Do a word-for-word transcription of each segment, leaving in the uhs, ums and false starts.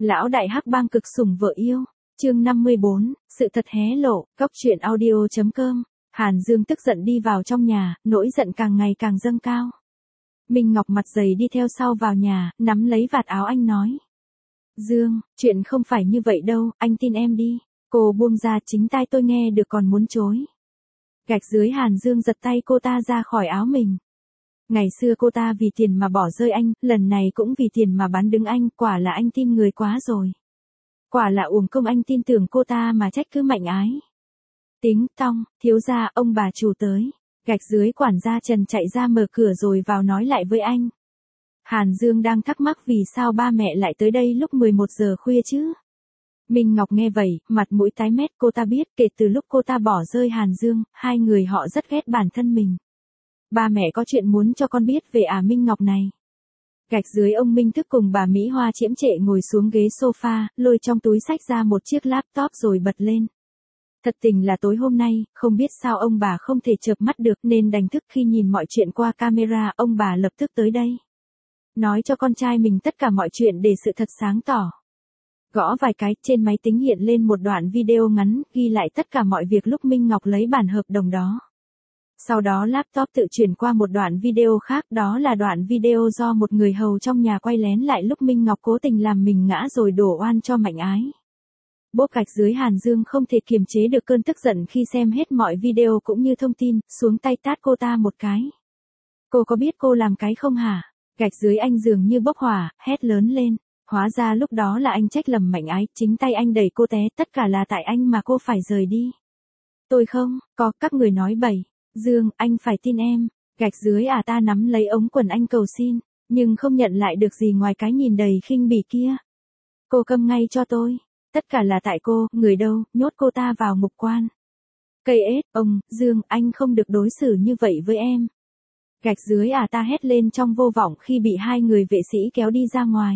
Lão đại hắc bang cực sủng vợ yêu. Chương năm mươi bốn, sự thật hé lộ, góc truyện audio.com. Hàn Dương tức giận đi vào trong nhà, nỗi giận càng ngày càng dâng cao. Minh Ngọc mặt dày đi theo sau vào nhà, nắm lấy vạt áo anh nói. Dương, chuyện không phải như vậy đâu, anh tin em đi. Cô buông ra, chính tai tôi nghe được còn muốn chối. Gạch dưới Hàn Dương giật tay cô ta ra khỏi áo mình. Ngày xưa cô ta vì tiền mà bỏ rơi anh, lần này cũng vì tiền mà bán đứng anh, quả là anh tin người quá rồi. Quả là uổng công anh tin tưởng cô ta mà trách cứ Mạnh Ái. Tính tong, thiếu gia, ông bà chủ tới. Gạch dưới quản gia Trần chạy ra mở cửa rồi vào nói lại với anh. Hàn Dương đang thắc mắc vì sao ba mẹ lại tới đây lúc mười một giờ khuya chứ. Minh Ngọc nghe vậy, mặt mũi tái mét, cô ta biết kể từ lúc cô ta bỏ rơi Hàn Dương, hai người họ rất ghét bản thân mình. Ba mẹ có chuyện muốn cho con biết về à Minh Ngọc này. Gạch dưới ông Minh Thức cùng bà Mỹ Hoa chiếm trệ ngồi xuống ghế sofa, lôi trong túi xách ra một chiếc laptop rồi bật lên. Thật tình là tối hôm nay, không biết sao ông bà không thể chợp mắt được nên đành thức khi nhìn mọi chuyện qua camera, ông bà lập tức tới đây. Nói cho con trai mình tất cả mọi chuyện để sự thật sáng tỏ. Gõ vài cái, trên máy tính hiện lên một đoạn video ngắn, ghi lại tất cả mọi việc lúc Minh Ngọc lấy bản hợp đồng đó. Sau đó laptop tự chuyển qua một đoạn video khác, đó là đoạn video do một người hầu trong nhà quay lén lại lúc Minh Ngọc cố tình làm mình ngã rồi đổ oan cho Mạnh Ái. Bốp gạch dưới Hàn Dương không thể kiềm chế được cơn tức giận khi xem hết mọi video cũng như thông tin, xuống tay tát cô ta một cái. Cô có biết cô làm cái không hả? Gạch dưới anh dường như bốc hỏa, hét lớn lên. Hóa ra lúc đó là anh trách lầm Mạnh Ái, chính tay anh đẩy cô té, tất cả là tại anh mà cô phải rời đi. Tôi không, có, các người nói bậy. Dương, anh phải tin em. Gạch dưới à ta nắm lấy ống quần anh cầu xin, nhưng không nhận lại được gì ngoài cái nhìn đầy khinh bỉ kia. Cô câm ngay cho tôi. Tất cả là tại cô, người đâu, nhốt cô ta vào ngục quan. Cây ết, ông, Dương, anh không được đối xử như vậy với em. Gạch dưới à ta hét lên trong vô vọng khi bị hai người vệ sĩ kéo đi ra ngoài.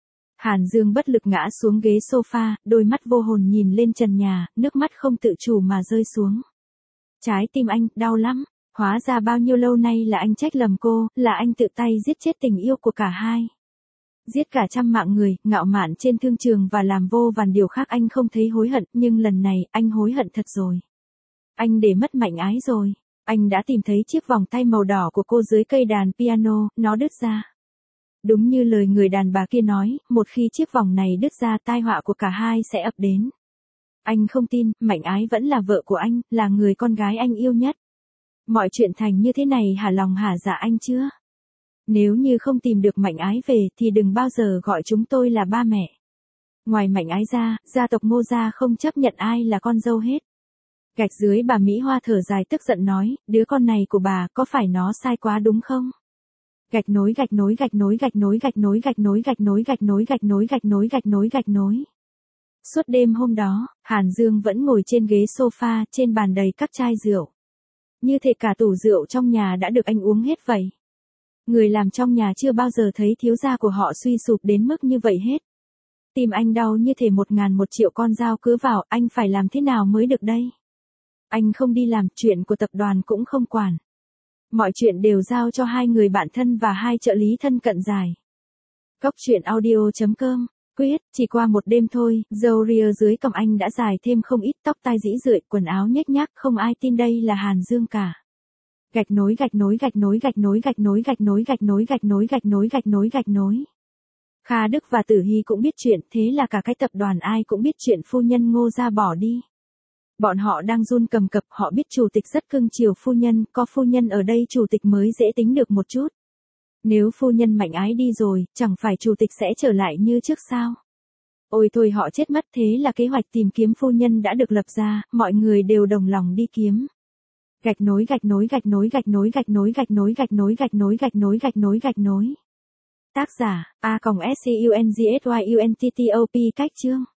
Hàn Dương bất lực ngã xuống ghế sofa, đôi mắt vô hồn nhìn lên trần nhà, nước mắt không tự chủ mà rơi xuống. Trái tim anh, đau lắm, hóa ra bao nhiêu lâu nay là anh trách lầm cô, là anh tự tay giết chết tình yêu của cả hai. Giết cả trăm mạng người, ngạo mạn trên thương trường và làm vô vàn điều khác anh không thấy hối hận, nhưng lần này, anh hối hận thật rồi. Anh để mất Mạnh Ái rồi. Anh đã tìm thấy chiếc vòng tay màu đỏ của cô dưới cây đàn piano, nó đứt ra. Đúng như lời người đàn bà kia nói, một khi chiếc vòng này đứt ra tai họa của cả hai sẽ ập đến. Anh không tin, Mạnh Ái vẫn là vợ của anh, là người con gái anh yêu nhất. Mọi chuyện thành như thế này hả lòng hả dạ anh chưa? Nếu như không tìm được Mạnh Ái về thì đừng bao giờ gọi chúng tôi là ba mẹ. Ngoài Mạnh Ái ra, gia tộc Ngô gia không chấp nhận ai là con dâu hết. Gạch dưới bà Mỹ Hoa thở dài tức giận nói, đứa con này của bà có phải nó sai quá đúng không? Gạch nối gạch nối gạch nối gạch nối gạch nối gạch nối gạch nối gạch nối gạch nối gạch nối gạch nối gạch nối. Suốt đêm hôm đó, Hàn Dương vẫn ngồi trên ghế sofa, trên bàn đầy các chai rượu. Như thể cả tủ rượu trong nhà đã được anh uống hết vậy. Người làm trong nhà chưa bao giờ thấy thiếu gia của họ suy sụp đến mức như vậy hết. Tim anh đau như thể một ngàn một triệu con dao cứa vào, anh phải làm thế nào mới được đây? Anh không đi làm, chuyện của tập đoàn cũng không quản. Mọi chuyện đều giao cho hai người bạn thân và hai trợ lý thân cận dài. Góc truyện audio.com. Quyết, chỉ qua một đêm thôi, râu ria dưới cằm anh đã dài thêm không ít, tóc tai rĩ rượi, quần áo nhếch nhác, không ai tin đây là Hàn Dương cả. Gạch nối gạch nối gạch nối gạch nối gạch nối gạch nối gạch nối gạch nối gạch nối gạch nối gạch nối. Kha Đức và Tử Hy cũng biết chuyện, thế là cả cái tập đoàn ai cũng biết chuyện phu nhân Ngô gia bỏ đi. Bọn họ đang run cầm cập, họ biết chủ tịch rất cưng chiều phu nhân, có phu nhân ở đây chủ tịch mới dễ tính được một chút. Nếu phu nhân Mạnh Ái đi rồi, chẳng phải chủ tịch sẽ trở lại như trước sao? Ôi thôi họ chết mất, thế là kế hoạch tìm kiếm phu nhân đã được lập ra, mọi người đều đồng lòng đi kiếm. Gạch nối gạch nối gạch nối gạch nối gạch nối gạch nối gạch nối gạch nối gạch nối gạch nối gạch nối. Tác giả, A S C U N G S Y U N T T O P cách chương.